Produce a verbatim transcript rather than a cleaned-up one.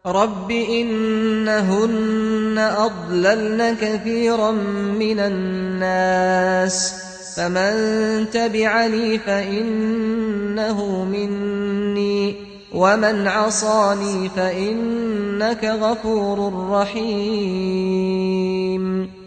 رب إنهن أضللن كثيرا من الناس فمن تبعني فإنه مني ومن عصاني فإنك غفور رحيم